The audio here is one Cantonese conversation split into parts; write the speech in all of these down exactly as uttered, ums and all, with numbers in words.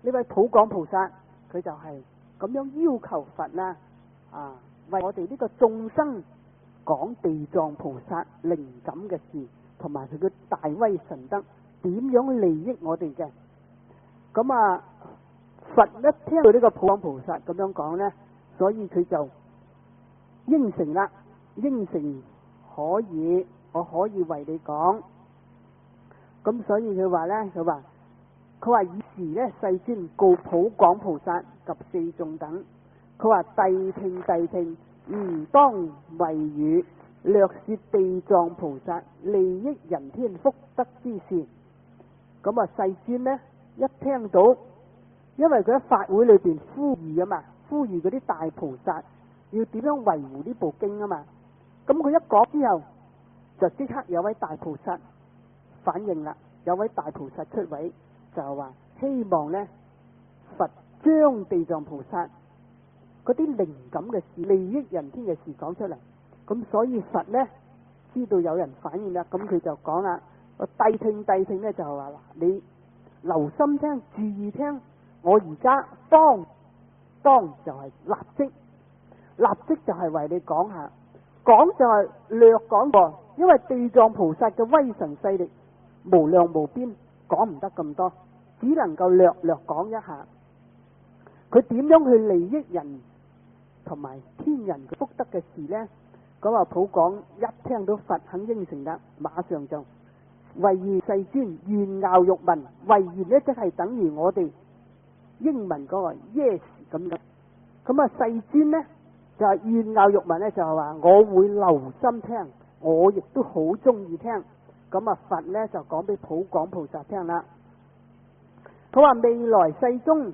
呢位普廣菩薩佢就係咁樣要求佛啦，啊，為我哋呢個眾生講地藏菩薩靈感嘅事，同埋佢嘅大威神德點樣利益我哋嘅。咁啊，佛一聽到呢個普廣菩薩咁樣講呢，所以佢就應承啦，應承可以，我可以為你講。咁所以佢話呢，佢話佢話以時呢，世尊告普廣菩薩及四眾等，佢話諦聽諦聽，吾當為語，略說地藏菩薩利益人天福德之事。咁啊，世尊呢一聽到，因為佢喺法會裏邊呼籲啊嘛，呼籲嗰啲大菩薩要點樣維護呢部經啊嘛。咁佢一講之後，就即刻有位大菩薩反應啦，有位大菩薩出位，就係話希望呢佛將地藏菩薩嗰啲靈感嘅事、利益人天嘅事講出嚟。咁所以佛呢知道有人反應啦，咁佢就講啦，我諦聽諦聽呢就係話啦，你留心聽，注意聽，我而家當當就係立即，立即就係為你講下，講就係略講過，因為地藏菩薩嘅威神勢力無量無邊，講唔得咁多，只能夠略略講一下，佢點樣去利益人同埋天人嘅福德嘅事呢？咁啊，普廣一聽到佛肯應承啦，馬上就為願世尊願樂欲聞，為願呢即係等於我哋英文嗰個 yes 咁樣。咁啊，世尊呢就係願樂欲聞呢，就係話我會留心聽，我亦都好中意聽。咁啊，佛呢就講俾普廣菩薩聽啦。佢話未來世中，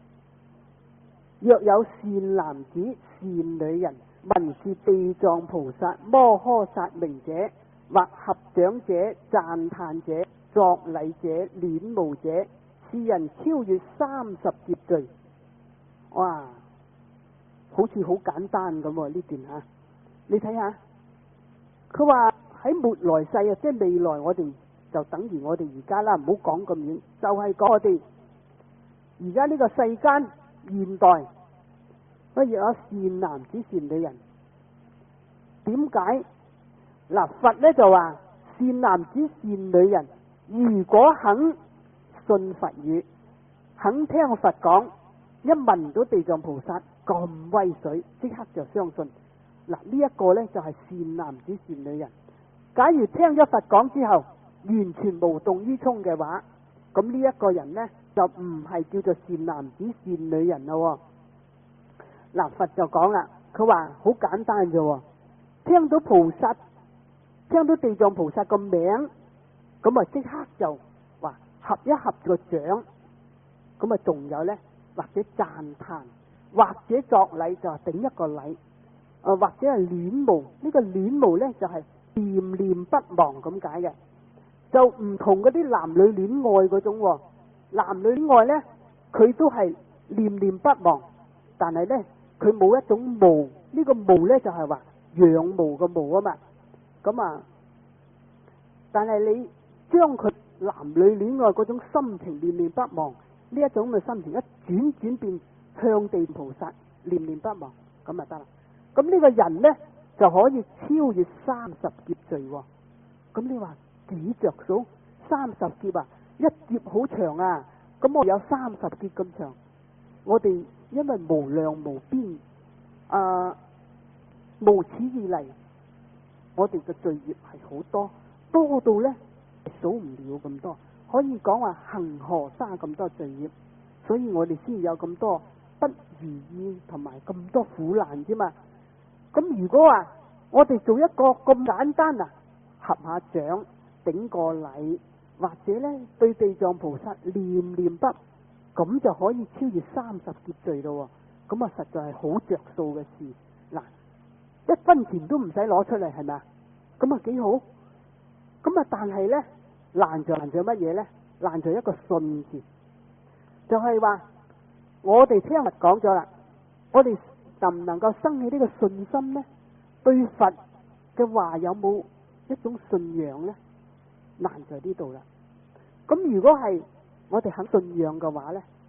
若有善男子善女人，聞是地藏菩薩摩訶薩名者，或合掌者、讚歎者、作禮者、戀慕者，是人超越三十劫罪。哇，好似好簡單咁呢段吓，你睇下，佢話喺末來世啊，即係未來我哋就等於我哋而家啦，唔好講咁遠，就係講我哋而家呢個世間現代。不如有善男子善女人，點解嗱？佛呢就話善男子善女人，如果肯信佛語，肯聽佛講，一聞到地藏菩薩咁威水，即刻就相信。嗱，呢一個呢就係善男子善女人。假如聽咗佛講之後，完全無動於衷嘅話，咁呢一個人呢就唔係叫做善男子善女人咯。嗱，佛就講啦，佢話好簡單啫，聽到菩薩，聽到地藏菩薩個名，咁啊即刻就話合一合個掌，咁啊仲有呢，或者讚歎，或者作禮就係頂一個禮，啊或者係戀慕，呢個戀慕呢就係念念不忘咁解嘅，就唔同嗰啲男女戀愛嗰種，男女戀愛呢佢都係念念不忘，但係呢佢冇一種慕，呢個慕呢就係話仰慕個慕啊嘛。咁啊，但係你將佢男女戀愛嗰種心情念念不忘，呢一種嘅心情一轉轉變向地菩薩念念不忘，咁就得啦。咁呢個人呢就可以超越三十劫罪。咁你話幾着數？三十劫啊，一劫好長啊。咁我有三十劫咁長，我哋因為無量無邊，啊、呃，無始以嚟，我哋嘅罪孽係好多，多到呢數唔了咁多，可以講話恒河沙咁多罪孽，所以我哋先有咁多不如意同埋咁多苦難啫嘛。咁如果話我哋做一個咁簡單啊，合下掌頂個禮，或者呢對地藏菩薩念念不，咁就可以超越三十劫罪咯。咁啊，實在係好着數嘅事。嗱，一分錢都唔使攞出嚟，係咪啊？咁啊幾好。咁啊，但係呢，難就難在乜嘢呢？難在一個信字，就係、是、話我哋聽日講咗啦，我哋能唔能夠生起呢個信心呢？對佛嘅話有冇一種信仰呢？難在呢度啦。咁如果係我哋肯信仰嘅話呢，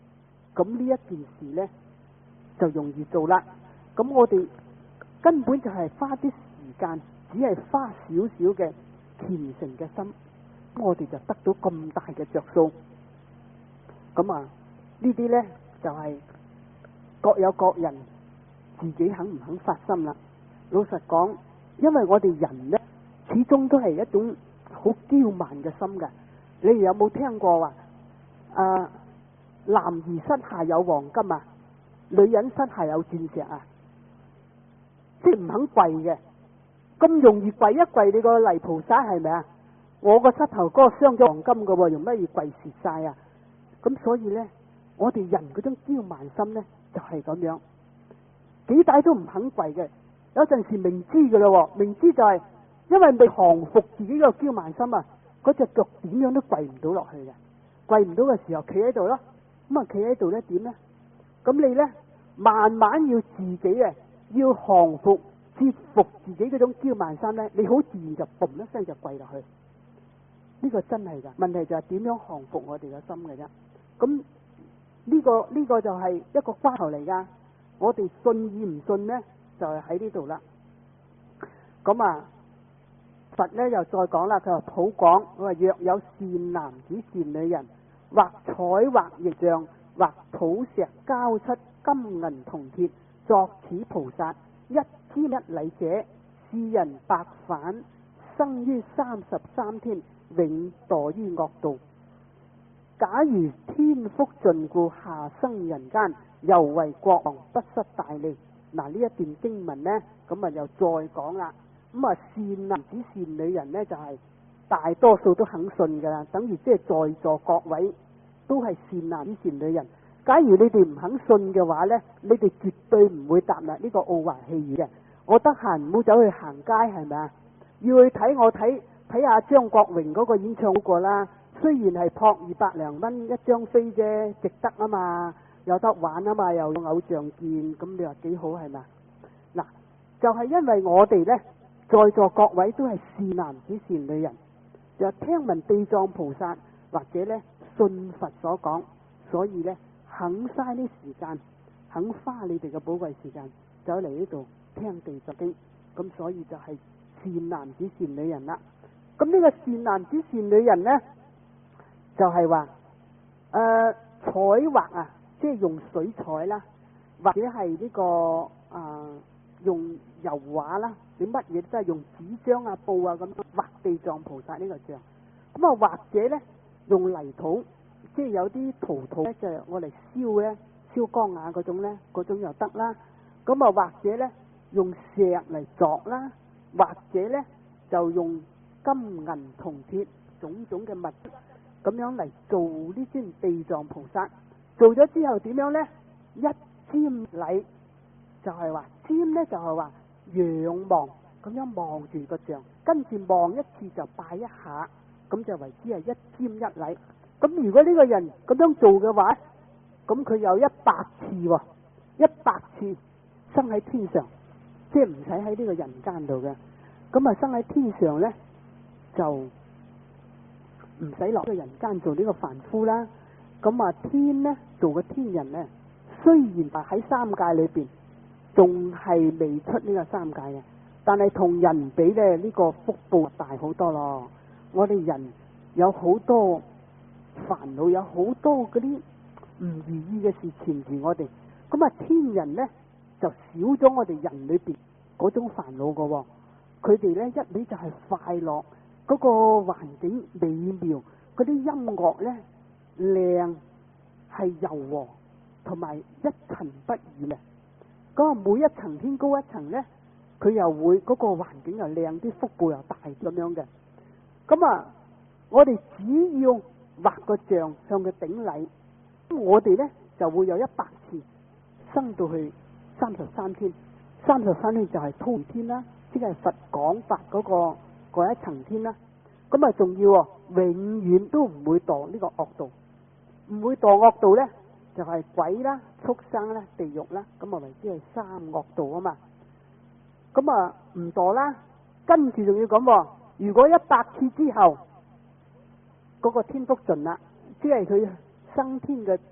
咁呢一件事呢，就容易做啦。咁我哋根本就係花啲時間，只係花少少嘅虔誠嘅心，我哋就得到咁大嘅着數。咁啊，呢啲呢，就係、是、各有各人自己肯唔肯發心啦。老實講，因為我哋人呢，始終都係一種好驕慢嘅心嘅。你哋有冇聽過話啊？男兒膝下有黃金啊，女人膝下有鑽石啊，即係唔肯跪嘅。咁容易跪一跪，你個泥菩薩係咪啊？我個膝頭哥鑲咗黃金噶，用乜嘢跪蝕晒啊？咁所以呢，我哋人嗰種驕慢心呢，就係、是、咁樣，幾大都唔肯跪嘅。有陣時明知噶啦，明知就係因為未降服自己個驕慢心啊，嗰隻腳點樣都跪唔到落去嘅。跪唔到嘅時候，企喺度咯。咁啊，企喺度呢點呢？咁你呢，慢慢要自己啊，要降服、折服自己嗰種驕慢心呢，你好自然就嘣一聲就跪落去。呢、這個真係噶，問題就係點樣降服我哋嘅心嘅啫。咁呢、這個呢、這個就係一個關頭嚟噶。我哋信與唔信呢，就係喺呢度啦。咁啊，佛呢又再講啦，佢話普講，佢話若有善男子善女人，或彩畫形象，或土石交出金銀銅鐵，作此菩薩一瞻一禮者，是人白返生於三十三天，永墮於惡道。假如天福盡故下生人間，猶為國王，不失大利。嗱，呢一段經文呢，咁啊又再講啦。咁啊，善男子善女人呢，就係、是、大多數都肯信噶啦，等於即係在座各位都係善男子善女人。假如你哋唔肯信嘅話呢，你哋絕對唔會踏入呢個奧華戲院嘅。我得閒唔好走去行街，係咪啊？要去睇我睇睇下張國榮嗰個演唱會過啦。雖然係撲二百零蚊一張飛啫，值得啊嘛，有得玩啊嘛，又有偶像見，咁你話幾好係咪？嗱，就係、是、因為我哋呢，在座各位都係善男子善女人，就聽聞地藏菩薩或者呢信佛所講，所以呢，肯嘥啲時間，肯花你哋嘅寶貴時間走嚟呢度聽地藏經，咁所以就係善男子善女人啦。咁呢個善男子善女人呢，就係話誒彩畫啊，即係用水彩啦，或者係呢、這個啊、呃、用油畫啦，你乜嘢都係用紙張啊布啊咁畫地藏菩薩呢個像。咁啊或者咧用泥土，即係有啲陶土咧就係我嚟燒咧燒光瓦嗰種咧，嗰種又得啦。咁啊或者咧用石嚟鑿啦，或者咧就用金銀銅鐵種種嘅物質咁樣嚟做呢尊地藏菩薩。做咗之後點樣呢？一瞻禮，就係話瞻呢就係話仰望，咁樣望住個像，跟住望一次就拜一下，咁就為之係一瞻一禮。咁如果呢個人咁樣做嘅話，咁佢有一百次喎，一百次生喺天上，即係唔使喺呢個人間度嘅。咁啊生喺天上呢，就唔使落去人間做呢個凡夫啦。咁啊天呢，做個天人呢，雖然話喺三界裏邊仲係未出呢個三界嘅，但係同人比咧，呢個福報大好多咯。我哋人有好多煩惱，有好多嗰啲唔如意嘅事纏住我哋，咁啊天人呢，就少咗我哋人裏邊嗰種煩惱噶。佢哋呢，一味就係快樂，嗰個環境美妙，嗰啲音樂呢，靚，係柔和，同埋一塵不染嘅。咁啊，每一層天高一層呢，佢又會嗰個環境又靚啲，福報又大咁樣嘅。咁啊，我哋只要畫個像向佢頂禮，咁我哋呢就會有一百次升到去三十三天。三十三天就係忉天啦，即係佛講法嗰個嗰一層天啦。咁啊，仲要永遠都唔會墮呢個惡道。唔會墮惡道呢，就係、是、鬼啦、畜生啦、地獄啦，咁啊為之係三惡道啊嘛。咁啊唔墮啦，跟住仲要講，如果一百次之後，嗰、那個天福盡啦，即係佢升天嘅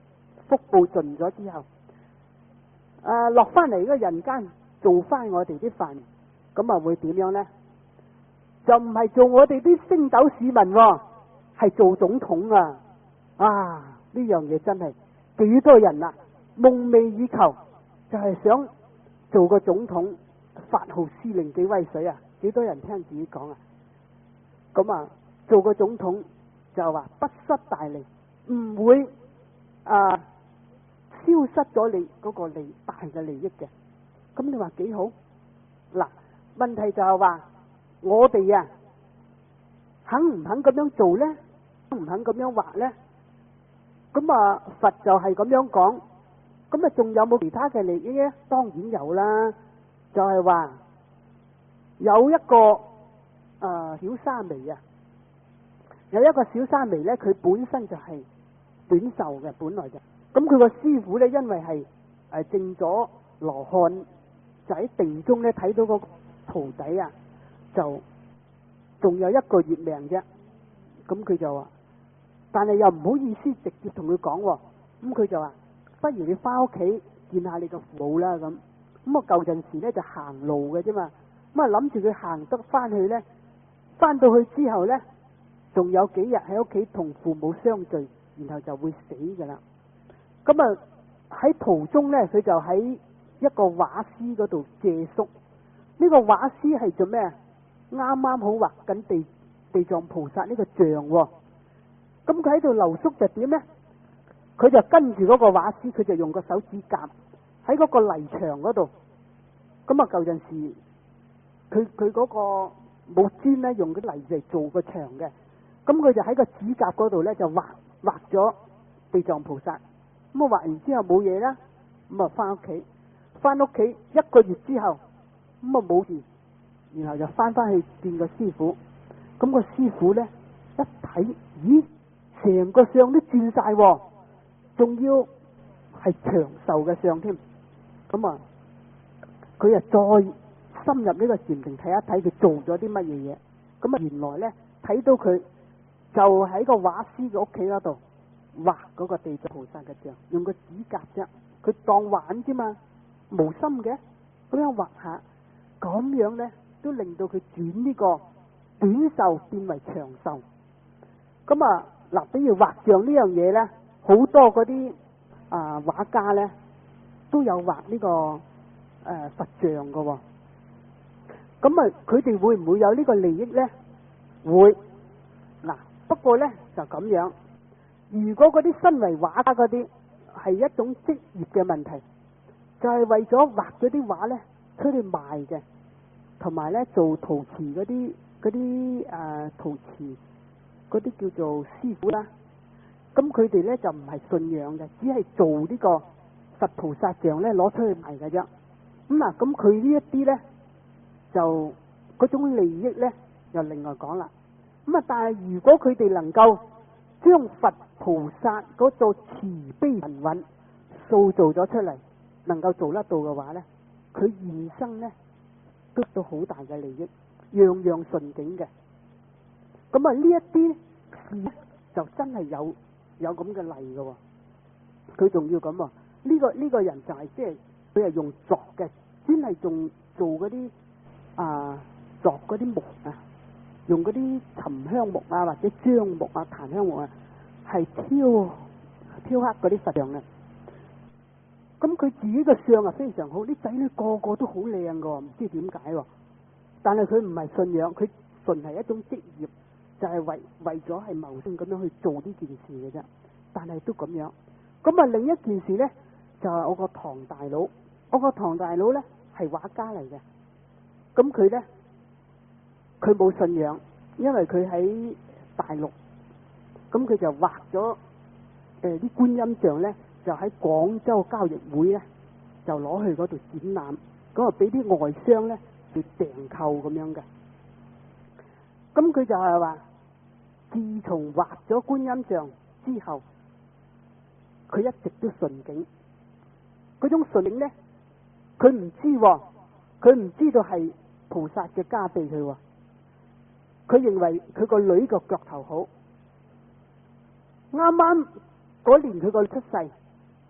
福報盡咗之後，誒落翻嚟呢個人間做翻我哋啲飯，咁啊會點樣呢？就唔係做我哋啲星斗市民，係做總統啊！啊，呢樣嘢真係幾多人啊夢寐以求，就係想做個總統，發號施令幾威水啊！幾多人聽自己講啊？咁啊，做個總統就話不失大利，唔會啊消失咗你嗰個利大嘅利益嘅。咁你話幾好？嗱，問題就係話我哋啊，肯唔肯咁樣做呢？肯唔肯咁樣畫呢？咁啊，佛就係咁樣講。咁啊，仲有冇其他嘅利益呢？當然有啦，就係話有一個誒、呃、小沙彌啊，有一個小沙彌呢，佢本身就係短壽嘅，本來就咁佢個師傅呢，因為係誒證咗羅漢，就喺定中呢睇到個徒弟啊，就仲有一個月命啫。咁佢就話，但係又唔好意思直接同佢講，咁佢就話，不如你翻屋企見下你個父母啦。咁咁啊舊陣時咧就行路嘅啫嘛，咁啊諗住佢行得翻去咧，翻到去之後咧，仲有幾日喺屋企同父母相聚，然後就會死噶啦。咁啊喺途中咧，佢就喺一個畫師嗰度借宿。呢、這個畫師係做咩？啱啱好畫緊地地藏菩薩呢個像，咁佢喺度留宿就點呢？佢就跟住嗰個畫師，佢就用個手指甲喺嗰個泥牆嗰度。咁啊舊陣時，佢佢嗰個木磚咧，用啲泥嚟做個牆嘅。咁佢就喺個指甲嗰度咧，就畫畫咗地藏菩薩。咁啊畫完之後冇嘢啦，咁啊翻屋企，翻屋企一個月之後，咁啊冇事，然後就翻翻去見個師傅。咁個師傅咧一睇，咦，成個相都轉晒，仲要係長壽嘅相添。咁啊，佢啊再深入呢個禪定睇一睇，佢做咗啲乜嘢嘢。咁啊，原來咧睇到佢就喺個畫師嘅屋企嗰度畫嗰個地藏菩薩嘅像，用個指甲啫，佢當玩啫嘛，無心嘅咁樣畫下，咁樣咧都令到佢轉呢個短壽變為長壽。咁啊嗱，比如畫像呢樣嘢咧，好多嗰啲啊畫家咧都有畫呢、這個誒、呃、佛像噶、哦。咁啊，佢哋會唔會有呢個利益咧？會。嗱，不過咧就咁樣。如果嗰啲身為畫家嗰啲係一種職業嘅問題，就係、是、為咗畫嗰啲畫咧出去賣嘅，同埋咧做陶瓷嗰啲嗰啲誒陶瓷嗰啲叫做師傅啦。咁佢哋咧就唔係信仰嘅，只係做呢個佛菩薩像咧攞出去賣嘅啫。咁嗱，咁佢呢一啲咧就嗰種利益咧又另外講啦。咁啊，但係如果佢哋能夠將佛菩薩嗰座慈悲神韻塑造咗出嚟，能夠做得到嘅話咧，佢現生咧得到好大嘅利益，樣樣順境嘅。咁啊，呢一啲事就真係有有咁嘅例嘅。佢仲要咁啊？呢個呢個人就係即係佢係用鑿嘅，專係仲做嗰啲啊鑿嗰啲木啊，用嗰啲沉香木啊或者樟木啊檀香木啊，係挑挑黑嗰啲佛像嘅。咁佢自己嘅相啊非常好，啲仔女個個都好靚嘅，唔知點解。但係佢唔係信仰，佢純係一種職業，就係、是、為為咗係謀生咁樣去做呢件事嘅啫。但係都咁樣。咁啊，另一件事咧就係、是、我個堂大佬，我個堂大佬咧係畫家嚟嘅。咁佢咧佢冇信仰，因為佢喺大陸，咁佢就畫咗誒啲觀音像咧，就喺廣州交易會咧就攞去嗰度展覽，咁啊俾啲外商咧去訂購咁樣嘅。咁佢就係話，自從畫咗觀音像之後，佢一直都順境。嗰種順境咧，佢唔知，佢唔知道係菩薩嘅加庇佢。佢認為佢個女個腳頭好，啱啱嗰年佢個出世，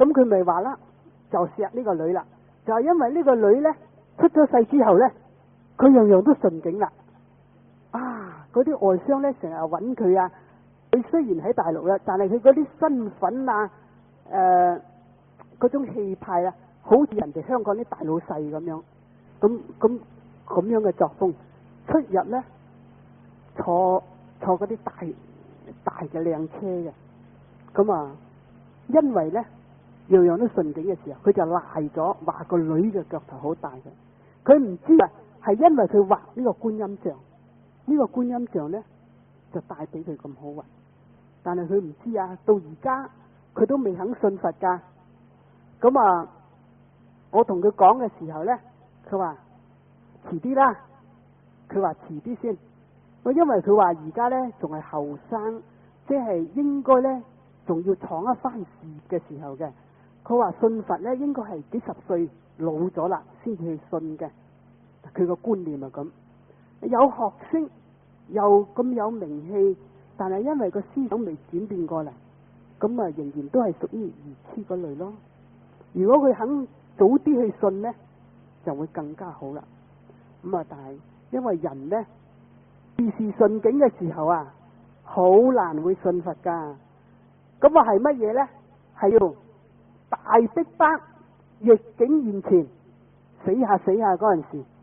咁佢咪話啦，就錫呢個女啦，就係因為呢個女呢，出咗世之後呢，佢樣樣都順境啦。啊，嗰啲外商呢，成日揾佢啊，佢雖然喺大陸啦，但係佢嗰啲身份啊，誒、呃，嗰種氣派啊，好似人哋香港啲大老細咁樣，咁咁咁樣嘅作風，出入呢，坐坐嗰啲大大嘅靚車嘅，咁啊，因為呢，樣樣都順境嘅時候，佢就賴咗話個女嘅腳頭好大嘅，佢唔知啊，係因為佢畫呢個觀音像，呢個觀音像呢，就帶俾佢咁好運，但係佢唔知啊，到而家佢都未肯信佛噶。咁啊，我同佢講嘅時候呢，佢話遲啲啦，佢話遲啲先。我因為佢話而家呢仲係後生，即係應該呢仲要闖一番事業嘅時候嘅。佢話信佛呢應該係幾十歲老咗啦先至去信嘅。佢個觀念係咁，有學識又咁有名氣，但係因為個思想未轉變過嚟，咁啊仍然都係屬於愚痴嗰類咯。如果佢肯早啲去信呢，就會更加好啦。咁啊，但係因為人呢，事事順境嘅時候啊，好難會信佛噶。咁啊係乜嘢呢？係要大逼迫逆境現前，死下死下嗰陣時，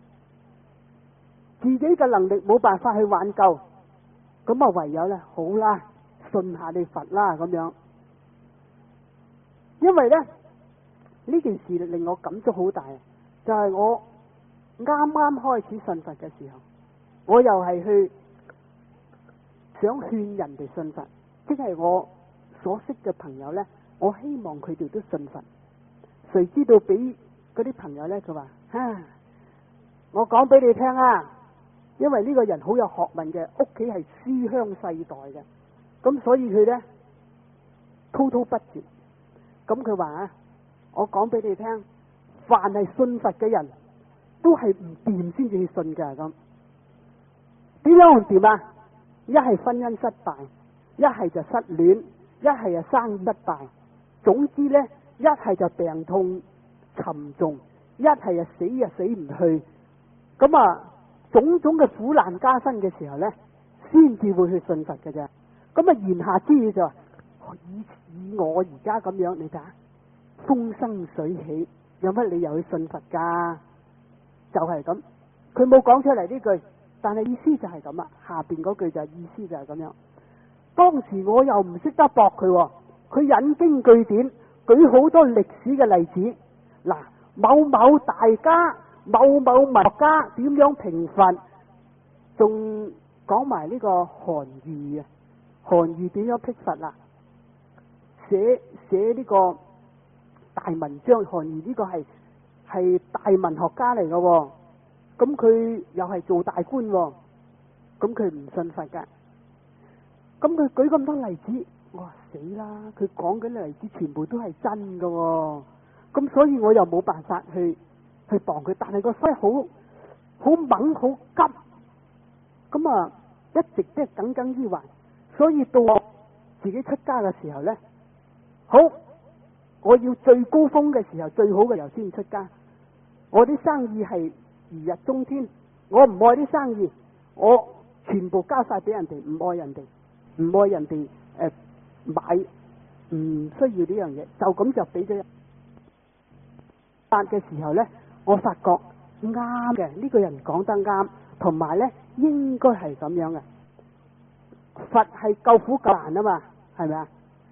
自己嘅能力冇辦法去挽救，咁啊唯有呢，好啦，信下你佛啦咁樣。因為呢，呢件事令我感觸好大，就係、是、我啱啱開始信佛嘅時候，我又係去想勸人哋信佛，即係我所識嘅朋友呢，我希望佢哋都信佛。誰知道俾嗰啲朋友呢，佢話啊，我講俾你聽啊，因為呢個人好有學問嘅，屋企係書香世代嘅，咁所以佢呢滔滔不絕。咁佢話啊，我講俾你聽，凡係信佛嘅人都係唔掂先至去信嘅。咁點樣唔掂啊？一係婚姻失敗，一係就失戀，一係就生意失敗，總之呢，一係就病痛沉重，一係就死又死唔去。咁啊，種種嘅苦難加身嘅時候呢，先至會去信佛嘅啫。咁啊，言下之意就話，以以我而家咁樣，你睇下風生水起，有乜理由去信佛噶？就係咁，佢冇講出嚟呢句，但係意思就係咁啦。下邊嗰句就係意思就係咁樣。當時我又唔識得駁佢，佢引經據典，舉好多歷史嘅例子。嗱，某某大家、某某文學家點樣評佛，仲講埋呢個韓愈啊，韓愈點樣辟佛啦？寫寫呢個大文章，韓愈呢個係係大文學家嚟嘅，咁佢又係做大官，咁佢唔信佛噶，咁佢舉咁多例子，我話死啦！佢講緊啲例子全部都係真嘅，咁所以我又冇辦法去去幫佢，但係個心好好猛好急，咁啊一直即係耿耿於懷，所以到我自己出家嘅時候呢，好，我要最高峰嘅時候，最好嘅時候先出家。我啲生意係如日中天，我唔愛啲生意，我全部交晒俾人哋，唔愛人哋，唔愛人哋誒、呃、買，唔需要呢樣嘢，就咁就俾咗人。發嘅時候呢，我發覺啱嘅，呢、這個人講得啱，同埋呢應該係咁樣嘅。佛係救苦救難啊嘛，係咪啊？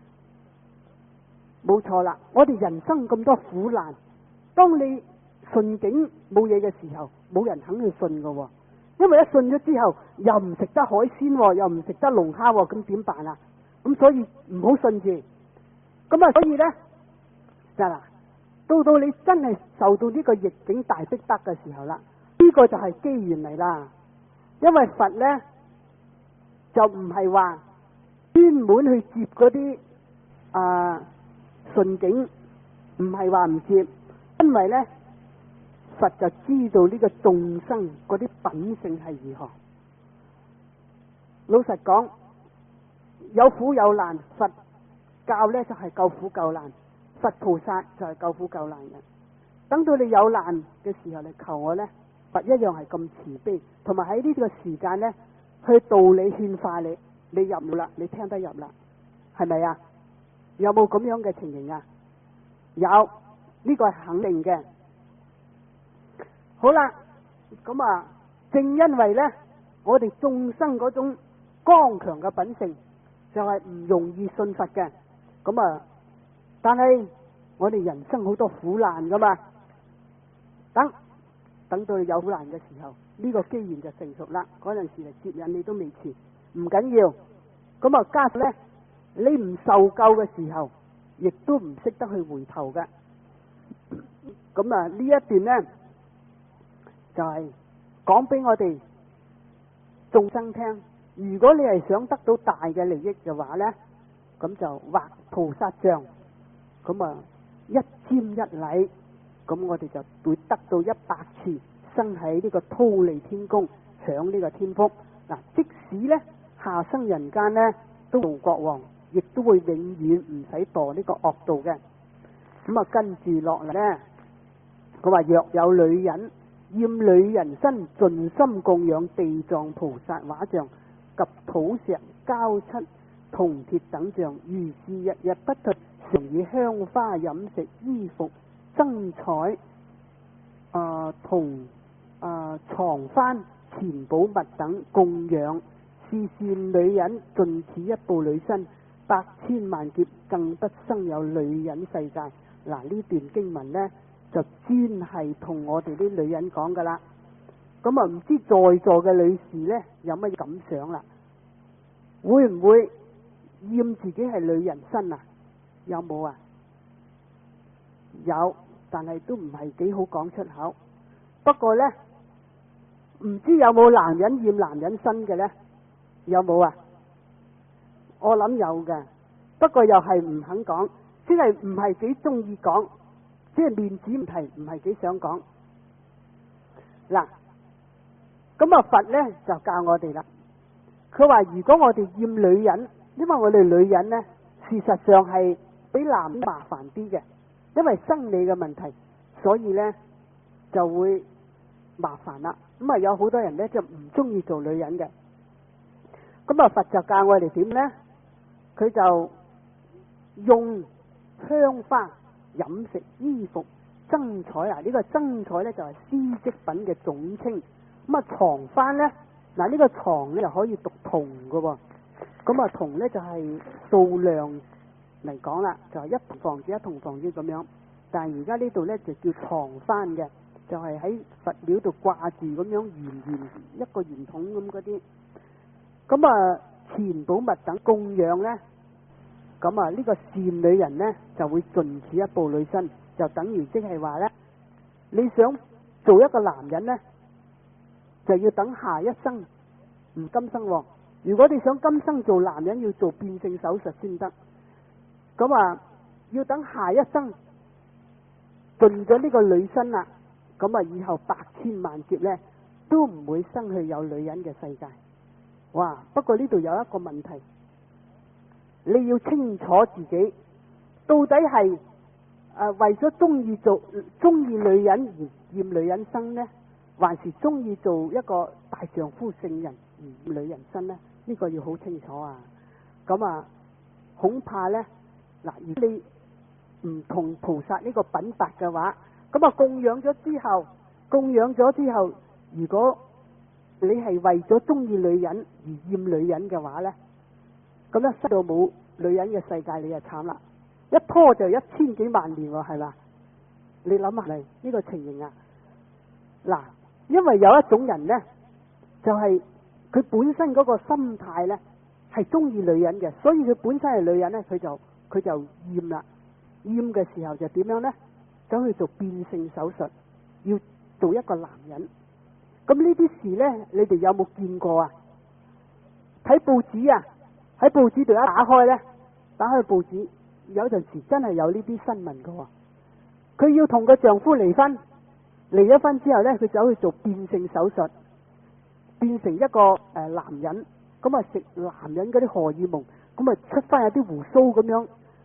冇錯啦，我哋人生咁多苦難，當你順境冇嘢嘅時候，冇人肯去信噶，因為一信咗之後，又唔食得海鮮，又唔食得龍蝦，咁點辦啊？咁所以唔好信住。咁啊，所以呢，就嗱，到到你真係受到呢個逆境大逼迫嘅時候啦，呢個就係機緣嚟啦。因為佛呢，就唔係話專門去接嗰啲啊順境，唔係話唔接，因為呢，佛就知道呢個眾生嗰啲品性係如何。老實講，有苦有難，佛教呢就係救苦救難。 佛菩薩就係救苦救難嘅。等到你有難嘅時候，你求我呢，佛一樣係咁慈悲，同埋喺呢個時間呢，去道理勸化你，你入啦，你聽得入啦，係咪啊？有冇咁樣嘅情形啊？有，呢個係肯定嘅。好啦，咁啊，正因為呢，我哋眾生嗰種剛強嘅品性，就係唔容易信佛嘅。咁啊，但係我哋人生好多苦難噶嘛，等等到有苦難嘅時候，呢個機緣就成熟啦。嗰陣時嚟接引你都未遲，唔緊要。咁啊，加上呢，你唔受救嘅時候，亦都唔識得去回頭嘅。咁啊，呢一段呢，就係講俾我哋眾生聽。如果你係想得到大嘅利益嘅話呢，咁就畫菩薩像，咁啊一瞻一禮，咁我哋就會得到一百次生喺呢個忉利天宮，享呢個天福。嗱，即使呢下生人間呢都做國王，亦都會永遠唔使墮呢個惡道嘅。咁啊，跟住落嚟呢，佢話若有女人厭女人身，盡心供養地藏菩薩畫像及土石膠漆銅鐵等像，如是日日不退，常以香花飲食衣服增彩啊同啊床幡錢寶物等供養，是善女人盡此一步女身，百千萬劫更不生有女人世界。嗱，呢段經文呢，就專係同我哋啲女人講噶啦。咁啊，唔知在座嘅女士呢，有乜感想啦？會唔會厭自己係女人身啊？有冇啊？有，但係都唔係幾好講出口。不過呢，唔知有冇男人厭男人身嘅呢？有冇啊？我諗有嘅，不過又係唔肯講，即係唔係幾中意講，即係面子問題，唔係幾想講。嗱，咁啊佛呢就教我哋啦。佢話如果我哋厭女人，因為我哋女人呢，事實上係比男人麻煩啲嘅，因為生理嘅問題，所以呢就會麻煩啦。咁啊有好多人呢就唔中意做女人嘅。咁啊佛就教我哋點呢？佢就用香花、飲食、衣服、增彩啊！呢、這個增彩呢，就係絲織品嘅總稱。咁啊床幡呢，嗱、這、呢個床呢，就可以讀銅嘅喎。咁啊銅呢，就係、是、數量嚟講啦，就係、是、一銅房子一銅房子咁樣。但係而家呢度呢，就叫床幡嘅，就係、是、喺佛廟度掛住咁樣圓圓一個圓筒咁嗰啲。咁啊錢寶物等供養呢，咁啊呢個善女人呢，就會盡此一步女身，就等於即係話呢，你想做一個男人呢，就要等下一生唔今生、哦。如果你想今生做男人，要做變性手術先得。咁啊要等下一生盡咗呢個女身啦，咁啊以後百千萬劫呢，都唔會生去有女人嘅世界。哇！不過呢度有一個問題，你要清楚自己到底係誒、呃、為咗中意做中意女人而厭女人身呢，還是中意做一個大丈夫聖人而厭女人身呢？呢、這個要好清楚啊！咁啊，恐怕呢，嗱，如果你唔同菩薩呢個品格嘅話，咁啊供養咗之後，供養咗之後，如果你係為咗中意女人而厭女人嘅話呢，咁咧塞到冇女人嘅世界，你就慘啦！一拖就一千幾萬年喎，係嘛？你諗下嚟呢個情形啊！嗱，因為有一種人呢，就係、是、佢本身嗰個心態呢係中意女人嘅，所以佢本身係女人呢，佢就佢就厭啦。厭嘅時候就點樣呢？走去做變性手術，要做一個男人。咁呢啲事呢，你哋有冇見過啊？睇報紙啊，喺報紙度一打開呢，打開報紙，有陣時真係有呢啲新聞噶。佢要同個丈夫離婚，離咗婚之後呢，佢走去做變性手術，變成一個誒、呃、男人，咁啊食男人嗰啲荷爾蒙，咁啊出翻有啲鬍鬚咁樣，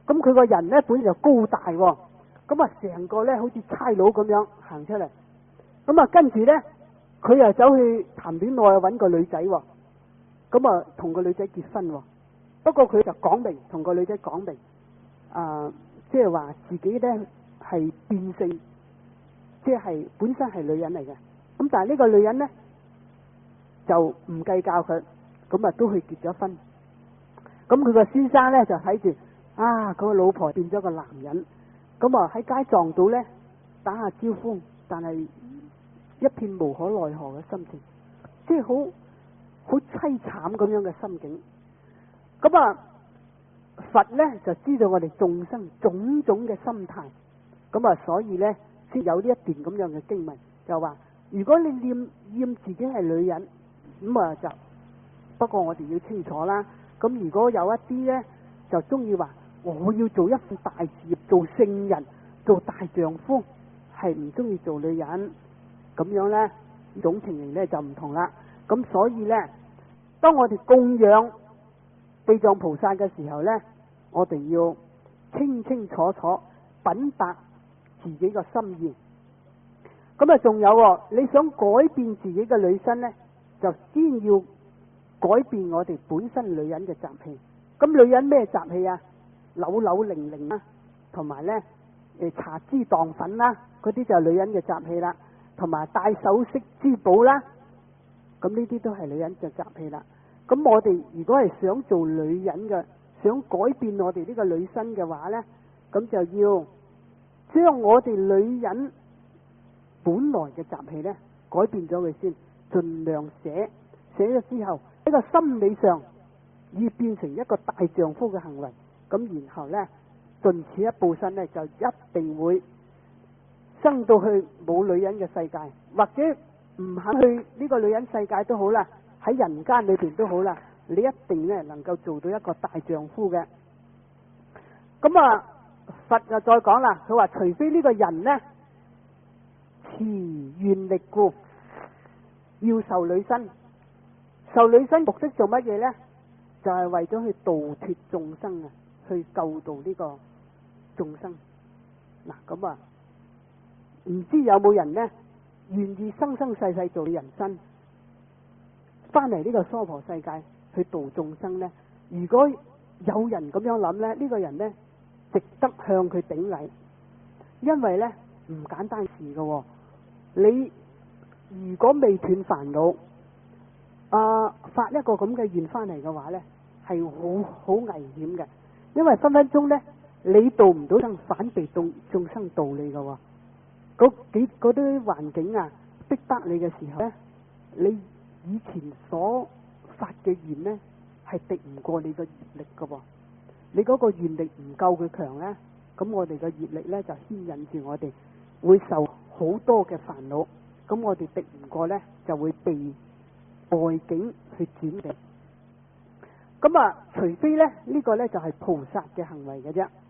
咁佢個人咧本來就高大喎，咁啊成個咧好似差佬咁樣行出嚟，咁啊跟住咧佢又走去談戀愛揾個女仔喎，咁啊同個女仔結婚喎。不過佢就講明同個女仔講明，啊即係話自己咧係變性，即係本身係女人嚟嘅。咁但係呢個女人咧就唔計較佢，咁啊都去結咗婚。咁佢個先生咧就睇住啊，佢個老婆變咗個男人，咁啊喺街撞到咧打下招呼，但係一片無可奈何嘅心情，即係好好淒慘咁樣嘅心境。咁啊佛咧就知道我哋眾生種種嘅心態，咁啊所以咧先有呢一段咁樣嘅經文，就話如果你念厭自己係女人，咁啊就不過我哋要清楚啦。咁如果有一啲咧就中意話我要做一份大事業，做聖人，做大丈夫，係唔中意做女人，咁樣咧呢種情形咧就唔同啦。咁所以咧，當我哋供養地藏菩薩嘅時候咧，我哋要清清楚楚稟白自己個心意。咁啊仲有，你想改變自己嘅女身咧，就先要改變我哋本身女人嘅習氣。咁女人咩習氣啊？扭扭擰擰啦，同埋咧誒搽脂蕩粉啦，嗰啲就係女人嘅習氣啦。同埋戴首飾珠寶啦，咁呢啲都係女人嘅習氣啦。咁我哋如果係想做女人嘅，想改變我哋呢個女身嘅話咧，咁就要將我哋女人本來嘅習氣咧改變咗佢先，盡量寫寫咗之後，呢個心理上要變成一個大丈夫嘅行為，咁然後咧盡此一步身咧，就一定會生到去冇女人嘅世界，或者唔肯去呢個女人世界都好啦，喺人間裏邊都好啦，你一定咧能夠做到一個大丈夫嘅。咁啊佛就再講啦，佢話除非呢個人呢持願力故要受女身，受女身目的做乜嘢呢？就係、是、為咗去度脫眾生啊，去救度呢個眾生。嗱咁啊，唔知有冇人呢願意生生世世做人身，翻嚟呢個娑婆世界去度眾生呢？如果有人咁樣諗呢，呢、這個人呢值得向佢頂禮，因為呢唔簡單事噶、哦。你如果未斷煩惱，啊發一個咁嘅願翻嚟嘅話呢，係好好危險嘅，因為分分鐘呢，你度唔到生，反被眾眾生度你噶、哦。嗰幾嗰啲環境啊，逼得你嘅時候呢，你以前所發嘅願呢，係敵唔過你嘅業力噶、哦。你嗰個願力唔夠佢強呢，咁我哋嘅業力呢，就牽引住我哋會受好多嘅煩惱。咁我哋敵唔過呢，就會被外境去轉嘅。咁啊，除非呢，呢、呢個呢，就係菩薩嘅行為嘅啫。